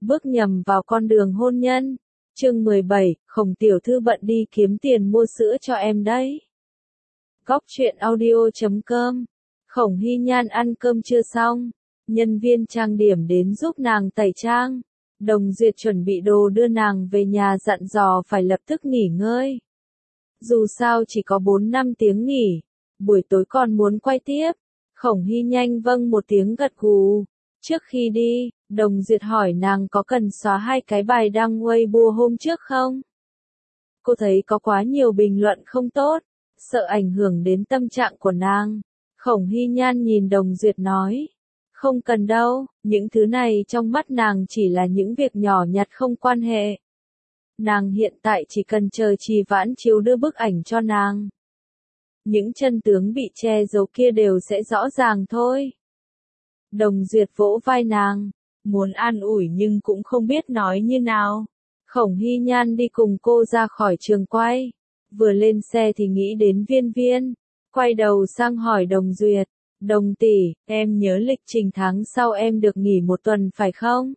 bước nhầm vào con đường hôn nhân. Chương 17, Khổng tiểu thư bận đi kiếm tiền mua sữa cho em đấy. Góc truyện audio.com. Khổng Hy Nhan ăn cơm chưa xong, nhân viên trang điểm đến giúp nàng tẩy trang. Đồng Duyệt chuẩn bị đồ đưa nàng về nhà, dặn dò phải lập tức nghỉ ngơi. Dù sao chỉ có 4-5 tiếng nghỉ, buổi tối còn muốn quay tiếp. Khổng Hy nhanh vâng một tiếng gật gù. Trước khi đi, Đồng Duyệt hỏi nàng có cần xóa 2 cái bài đăng Weibo hôm trước không? Cô thấy có quá nhiều bình luận không tốt, sợ ảnh hưởng đến tâm trạng của nàng. Khổng Hy Nhan nhìn Đồng Duyệt nói, không cần đâu, những thứ này trong mắt nàng chỉ là những việc nhỏ nhặt không quan hệ. Nàng hiện tại chỉ cần chờ Trì Vãn Chiếu đưa bức ảnh cho nàng. Những chân tướng bị che giấu kia đều sẽ rõ ràng thôi. Đồng Duyệt vỗ vai nàng, muốn an ủi nhưng cũng không biết nói như nào. Khổng Hy Nhan đi cùng cô ra khỏi trường quay. Vừa lên xe thì nghĩ đến Viên Viên. Quay đầu sang hỏi Đồng Duyệt, Đồng tỷ, em nhớ lịch trình tháng sau em được nghỉ 1 tuần phải không?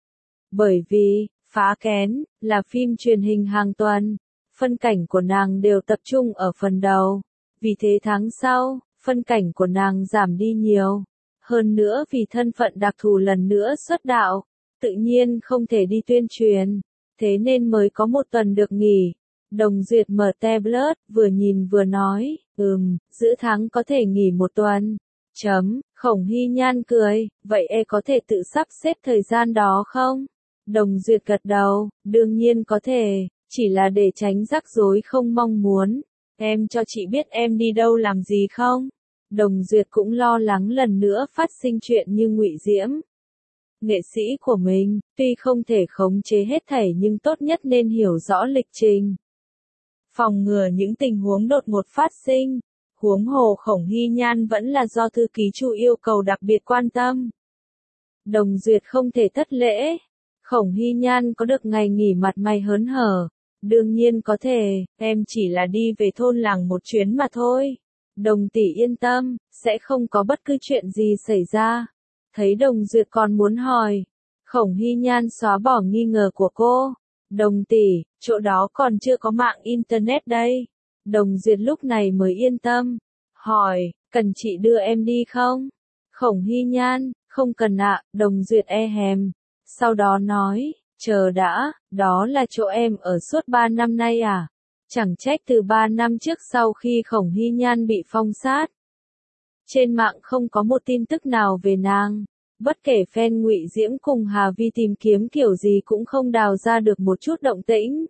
Bởi vì, Phá Kén, là phim truyền hình hàng tuần. Phân cảnh của nàng đều tập trung ở phần đầu. Vì thế tháng sau, phân cảnh của nàng giảm đi nhiều. Hơn nữa vì thân phận đặc thù lần nữa xuất đạo, tự nhiên không thể đi tuyên truyền, thế nên mới có 1 tuần được nghỉ. Đồng Duyệt mở tablet, vừa nhìn vừa nói, giữa tháng có thể nghỉ 1 tuần. Khổng Hy Nhan cười, vậy có thể tự sắp xếp thời gian đó không? Đồng Duyệt gật đầu, đương nhiên có thể, chỉ là để tránh rắc rối không mong muốn. Em cho chị biết em đi đâu làm gì không? Đồng Duyệt cũng lo lắng lần nữa phát sinh chuyện như Ngụy Diễm. Nghệ sĩ của mình, tuy không thể khống chế hết thảy nhưng tốt nhất nên hiểu rõ lịch trình. Phòng ngừa những tình huống đột ngột phát sinh. Huống hồ Khổng Hy Nhan vẫn là do thư ký Chu yêu cầu đặc biệt quan tâm. Đồng Duyệt không thể thất lễ. Khổng Hy Nhan có được ngày nghỉ mặt mày hớn hở. Đương nhiên có thể, em chỉ là đi về thôn làng một chuyến mà thôi. Đồng tỷ yên tâm, sẽ không có bất cứ chuyện gì xảy ra. Thấy Đồng Duyệt còn muốn hỏi, Khổng Hy Nhan xóa bỏ nghi ngờ của cô. Đồng tỷ, chỗ đó còn chưa có mạng internet đây. Đồng Duyệt lúc này mới yên tâm. Hỏi, cần chị đưa em đi không? Khổng Hy Nhan, không cần ạ. Đồng Duyệt hèm. Sau đó nói, chờ đã, đó là chỗ em ở suốt 3 năm nay à? Chẳng trách từ 3 năm trước sau khi Khổng Hy Nhan bị phong sát. Trên mạng không có một tin tức nào về nàng. Bất kể fan Ngụy Diễm cùng Hà Vi tìm kiếm kiểu gì cũng không đào ra được một chút động tĩnh.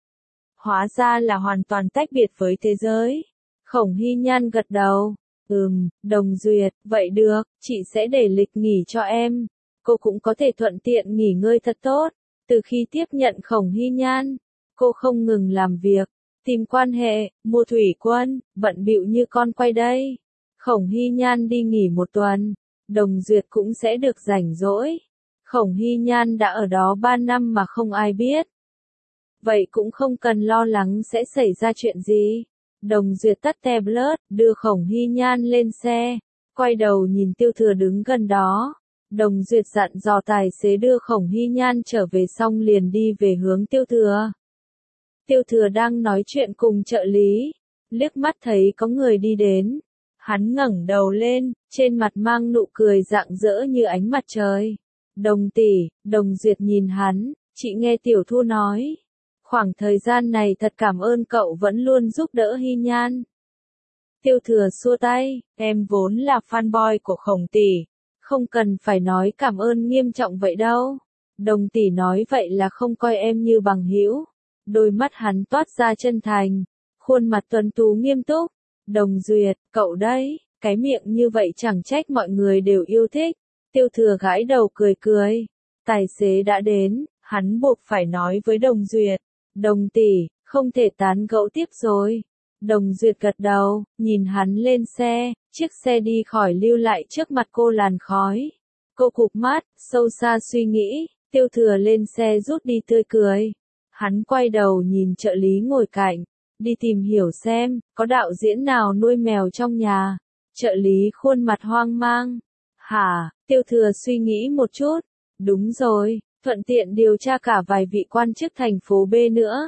Hóa ra là hoàn toàn tách biệt với thế giới. Khổng Hy Nhan gật đầu. Đồng Duyệt, vậy được, chị sẽ để lịch nghỉ cho em. Cô cũng có thể thuận tiện nghỉ ngơi thật tốt. Từ khi tiếp nhận Khổng Hy Nhan, cô không ngừng làm việc, tìm quan hệ, mua thủy quân, bận bịu như con quay đây. Khổng Hy Nhan đi nghỉ 1 tuần, Đồng Duyệt cũng sẽ được rảnh rỗi. Khổng Hy Nhan đã ở đó 3 năm mà không ai biết. Vậy cũng không cần lo lắng sẽ xảy ra chuyện gì. Đồng Duyệt tắt tablet, đưa Khổng Hy Nhan lên xe, quay đầu nhìn Tiêu Thừa đứng gần đó. Đồng Duyệt dặn dò tài xế đưa Khổng Hy Nhan trở về xong liền đi về hướng Tiêu Thừa. Tiêu Thừa đang nói chuyện cùng trợ lý, liếc mắt thấy có người đi đến. Hắn ngẩng đầu lên, trên mặt mang nụ cười rạng rỡ như ánh mặt trời. Đồng tỷ, Đồng Duyệt nhìn hắn, chị nghe Tiểu Thu nói. Khoảng thời gian này thật cảm ơn cậu vẫn luôn giúp đỡ Hy Nhan. Tiêu Thừa xua tay, em vốn là fanboy của Khổng tỷ. Không cần phải nói cảm ơn nghiêm trọng vậy đâu. Đồng tỷ nói vậy là không coi em như bằng hữu. Đôi mắt hắn toát ra chân thành, khuôn mặt tuấn tú nghiêm túc. Đồng Duyệt, cậu đấy, cái miệng như vậy chẳng trách mọi người đều yêu thích. Tiêu Thừa gãi đầu cười cười. Tài xế đã đến, hắn buộc phải nói với Đồng Duyệt. Đồng tỷ, không thể tán gẫu tiếp rồi. Đồng Duyệt gật đầu, nhìn hắn lên xe, chiếc xe đi khỏi lưu lại trước mặt cô làn khói. Cô cụp mắt, sâu xa suy nghĩ, Tiêu Thừa lên xe rút đi tươi cười. Hắn quay đầu nhìn trợ lý ngồi cạnh, đi tìm hiểu xem, có đạo diễn nào nuôi mèo trong nhà. Trợ lý khuôn mặt hoang mang. Hả, Tiêu Thừa suy nghĩ một chút. Đúng rồi, thuận tiện điều tra cả vài vị quan chức thành phố B nữa.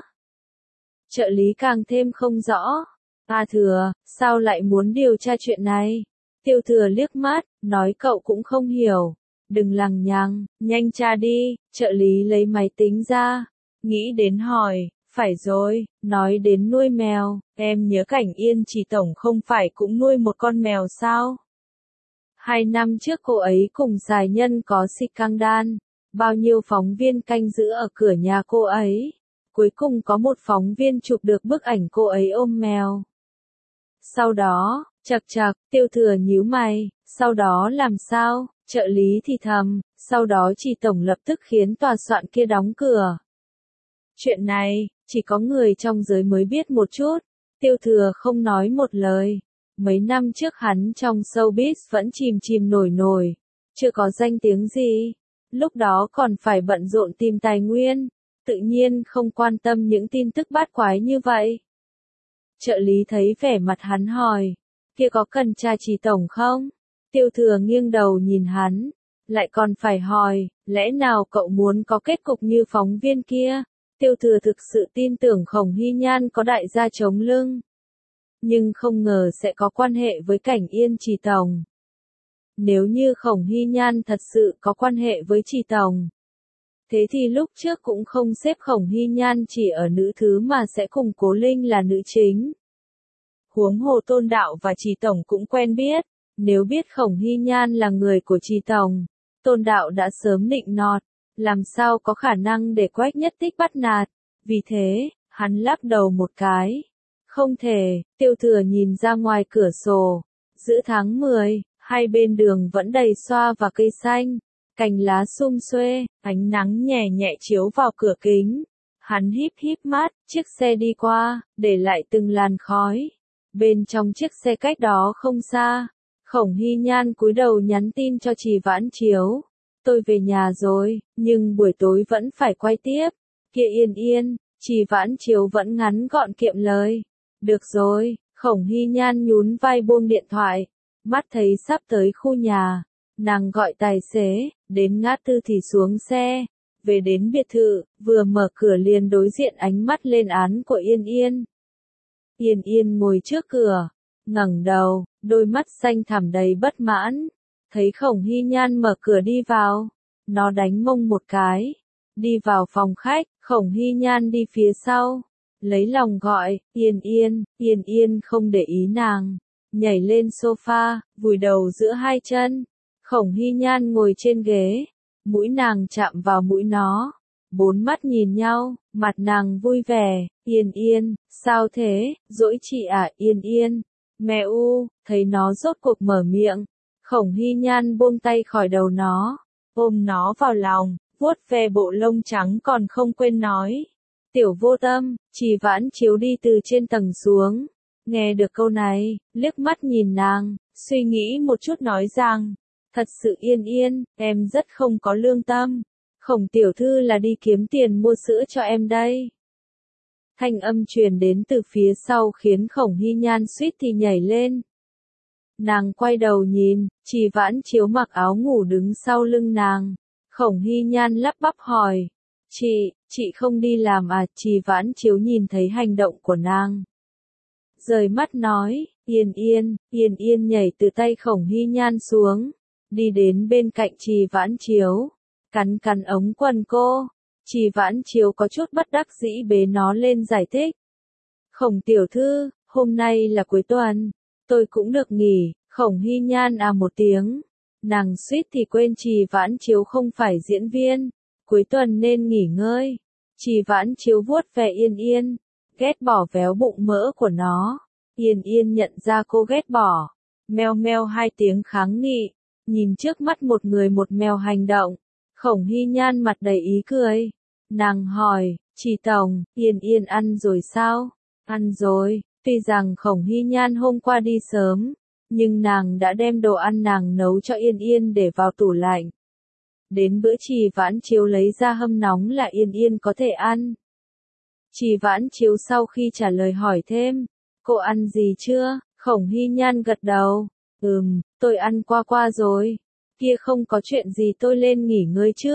Trợ lý càng thêm không rõ. A Thừa, sao lại muốn điều tra chuyện này? Tiêu Thừa liếc mắt, nói cậu cũng không hiểu. Đừng lằng nhằng, nhanh tra đi. Trợ lý lấy máy tính ra, nghĩ đến hỏi, phải rồi, nói đến nuôi mèo, em nhớ Cảnh Yên Trì tổng không phải cũng nuôi một con mèo sao? 2 năm trước cô ấy cùng giai nhân có scandal, bao nhiêu phóng viên canh giữ ở cửa nhà cô ấy. Cuối cùng có một phóng viên chụp được bức ảnh cô ấy ôm mèo. Sau đó, chậc chậc, Tiêu Thừa nhíu mày, sau đó làm sao? Trợ lý thì thầm, sau đó Trì tổng lập tức khiến tòa soạn kia đóng cửa. Chuyện này, chỉ có người trong giới mới biết một chút. Tiêu Thừa không nói một lời. Mấy năm trước hắn trong showbiz vẫn chìm nổi nổi, chưa có danh tiếng gì. Lúc đó còn phải bận rộn tìm tài nguyên, tự nhiên không quan tâm những tin tức bát quái như vậy. Trợ lý thấy vẻ mặt hắn hỏi, kia có cần tra Trì tổng không? Tiêu Thừa nghiêng đầu nhìn hắn, lại còn phải hỏi, lẽ nào cậu muốn có kết cục như phóng viên kia? Tiêu Thừa thực sự tin tưởng Khổng Hy Nhan có đại gia chống lưng, nhưng không ngờ sẽ có quan hệ với Cảnh Yên Trì tổng. Nếu như Khổng Hy Nhan thật sự có quan hệ với Trì tổng, thế thì lúc trước cũng không xếp Khổng Hy Nhan chỉ ở nữ thứ mà sẽ cùng Cố Linh là nữ chính. Huống hồ Tôn Đạo và Trì tổng cũng quen biết, nếu biết Khổng Hy Nhan là người của Trì tổng, Tôn Đạo đã sớm nịnh nọt, làm sao có khả năng để Quách Nhất Tích bắt nạt. Vì thế, hắn lắc đầu một cái. Không thể. Tiêu Thừa nhìn ra ngoài cửa sổ. Giữa tháng 10, hai bên đường vẫn đầy xoa và cây xanh, cành lá sum xuê, ánh nắng nhẹ nhẹ chiếu vào cửa kính. Hắn híp híp mắt, chiếc xe đi qua, để lại từng làn khói. Bên trong chiếc xe cách đó không xa, Khổng Hy Nhan cúi đầu nhắn tin cho Trì Vãn Chiếu. Tôi về nhà rồi, nhưng buổi tối vẫn phải quay tiếp. Kia Yên Yên, Trì Vãn Chiếu vẫn ngắn gọn kiệm lời. Được rồi, Khổng Hy Nhan nhún vai buông điện thoại. Mắt thấy sắp tới khu nhà, nàng gọi tài xế, đến ngã tư thì xuống xe. Về đến biệt thự, vừa mở cửa liền đối diện ánh mắt lên án của Yên Yên. Yên Yên ngồi trước cửa, ngẩng đầu, đôi mắt xanh thẳm đầy bất mãn. Thấy Khổng Hy Nhan mở cửa đi vào, nó đánh mông một cái. Đi vào phòng khách, Khổng Hy Nhan đi phía sau, lấy lòng gọi, Yên Yên. Yên Yên không để ý nàng, nhảy lên sofa, vùi đầu giữa hai chân. Khổng Hy Nhan ngồi trên ghế, mũi nàng chạm vào mũi nó. Bốn mắt nhìn nhau, mặt nàng vui vẻ, Yên Yên, sao thế, dỗi chị à? Yên Yên, mẹ u. Thấy nó rốt cuộc mở miệng, Khổng Hy Nhan buông tay khỏi đầu nó, ôm nó vào lòng, vuốt ve bộ lông trắng còn không quên nói. Tiểu vô tâm. Trì Vãn Chiếu đi từ trên tầng xuống, nghe được câu này, liếc mắt nhìn nàng, suy nghĩ một chút nói rằng, thật sự Yên Yên, em rất không có lương tâm. Khổng tiểu thư là đi kiếm tiền mua sữa cho em đây. Thanh âm truyền đến từ phía sau khiến Khổng Hy Nhan suýt thì nhảy lên. Nàng quay đầu nhìn, Trì Vãn Chiếu mặc áo ngủ đứng sau lưng nàng. Khổng Hy Nhan lắp bắp hỏi, chị không đi làm à? Trì Vãn Chiếu nhìn thấy hành động của nàng, rời mắt nói, Yên Yên. Yên Yên nhảy từ tay Khổng Hy Nhan xuống, đi đến bên cạnh Trì Vãn Chiếu, cắn ống quần cô. Trì Vãn Chiếu có chút bất đắc dĩ bế nó lên giải thích. Khổng tiểu thư, hôm nay là cuối tuần, tôi cũng được nghỉ. Khổng Hy Nhan à một tiếng, nàng suýt thì quên Trì Vãn Chiếu không phải diễn viên, cuối tuần nên nghỉ ngơi. Trì Vãn Chiếu vuốt ve Yên Yên, ghét bỏ véo bụng mỡ của nó. Yên Yên nhận ra cô ghét bỏ, meo meo hai tiếng kháng nghị, nhìn trước mắt một người một mèo hành động. Khổng Hy Nhan mặt đầy ý cười, nàng hỏi, Trì tổng, Yên Yên ăn rồi sao? Ăn rồi. Tuy rằng Khổng Hy Nhan hôm qua đi sớm, nhưng nàng đã đem đồ ăn nàng nấu cho Yên Yên để vào tủ lạnh. Đến bữa Trì Vãn Chiếu lấy ra hâm nóng là Yên Yên có thể ăn. Trì Vãn Chiếu sau khi trả lời hỏi thêm, cô ăn gì chưa? Khổng Hy Nhan gật đầu, tôi ăn qua rồi. Kia không có chuyện gì tôi lên nghỉ ngơi trước.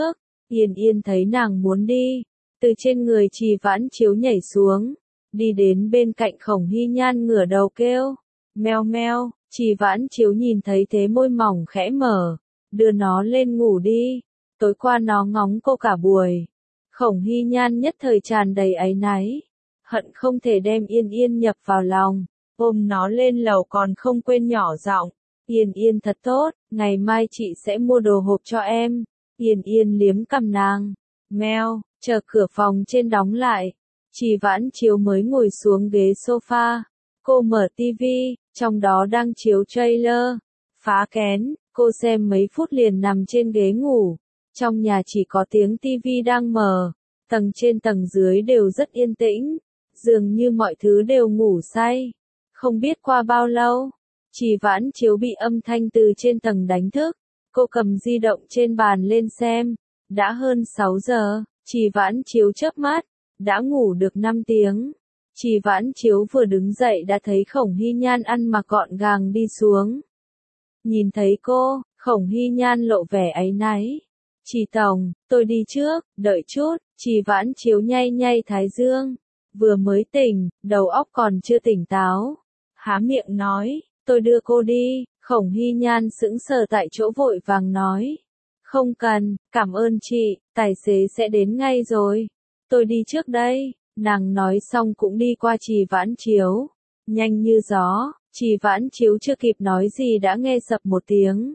Yên Yên thấy nàng muốn đi, từ trên người Trì Vãn Chiếu nhảy xuống, đi đến bên cạnh Khổng Hy Nhan ngửa đầu kêu, meo meo, Trì Vãn Chiếu nhìn thấy thế môi mỏng khẽ mở, đưa nó lên ngủ đi, tối qua nó ngóng cô cả buổi. Khổng Hy Nhan nhất thời tràn đầy áy náy, hận không thể đem Yên Yên nhập vào lòng, ôm nó lên lầu còn không quên nhỏ giọng, Yên Yên thật tốt, ngày mai chị sẽ mua đồ hộp cho em. Yên Yên liếm cằm nàng, meo, chờ cửa phòng trên đóng lại, Trì Vãn Chiếu mới ngồi xuống ghế sofa, cô mở tivi, trong đó đang chiếu trailer, Phá Kén, cô xem mấy phút liền nằm trên ghế ngủ, trong nhà chỉ có tiếng tivi đang mở, tầng trên tầng dưới đều rất yên tĩnh, dường như mọi thứ đều ngủ say. Không biết qua bao lâu, Trì Vãn Chiếu bị âm thanh từ trên tầng đánh thức, cô cầm di động trên bàn lên xem, đã hơn 6 giờ, Trì Vãn Chiếu chớp mắt, đã ngủ được 5 tiếng. Trì Vãn Chiếu vừa đứng dậy đã thấy Khổng Hy Nhan ăn mặc gọn gàng đi xuống. Nhìn thấy cô, Khổng Hy Nhan lộ vẻ áy náy. Trì tổng, tôi đi trước, đợi chút, Trì Vãn Chiếu nhay nhay thái dương. Vừa mới tỉnh, đầu óc còn chưa tỉnh táo. Há miệng nói, tôi đưa cô đi, Khổng Hy Nhan sững sờ tại chỗ vội vàng nói. Không cần, cảm ơn chị, tài xế sẽ đến ngay rồi. Tôi đi trước đây, nàng nói xong cũng đi qua Trì Vãn Chiếu. Nhanh như gió, Trì Vãn Chiếu chưa kịp nói gì đã nghe sập một tiếng.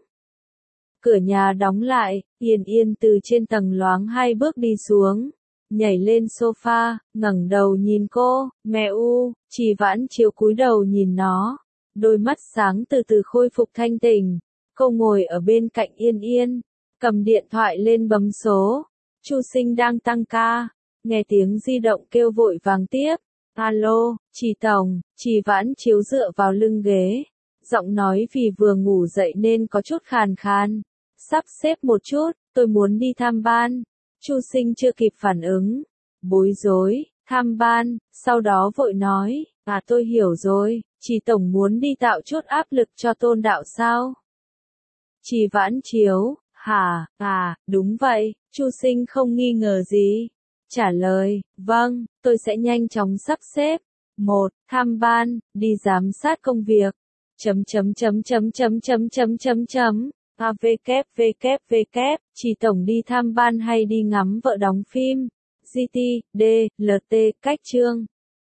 Cửa nhà đóng lại, Yên Yên từ trên tầng loáng 2 bước đi xuống, nhảy lên sofa, ngẩng đầu nhìn cô, mẹ u, Trì Vãn Chiếu cúi đầu nhìn nó, đôi mắt sáng từ từ khôi phục thanh tỉnh. Cô ngồi ở bên cạnh Yên Yên, cầm điện thoại lên bấm số. Chu Sinh đang tăng ca, nghe tiếng di động kêu vội vàng tiếp. Alo, Trì tổng, Trì Vãn Chiếu dựa vào lưng ghế, giọng nói vì vừa ngủ dậy nên có chút khàn khàn. Sắp xếp một chút, tôi muốn đi tham ban. Chu Sinh chưa kịp phản ứng, bối rối, tham ban, sau đó vội nói, tôi hiểu rồi, Trì tổng muốn đi tạo chút áp lực cho Tôn đạo sao? Trì Vãn Chiếu, hả, đúng vậy, Chu Sinh không nghi ngờ gì. Trả lời, vâng, tôi sẽ nhanh chóng sắp xếp. 1. Tham ban, đi giám sát công việc. www. Trì tổng đi tham ban hay đi ngắm vợ đóng phim? GT, D, LT, cách chương.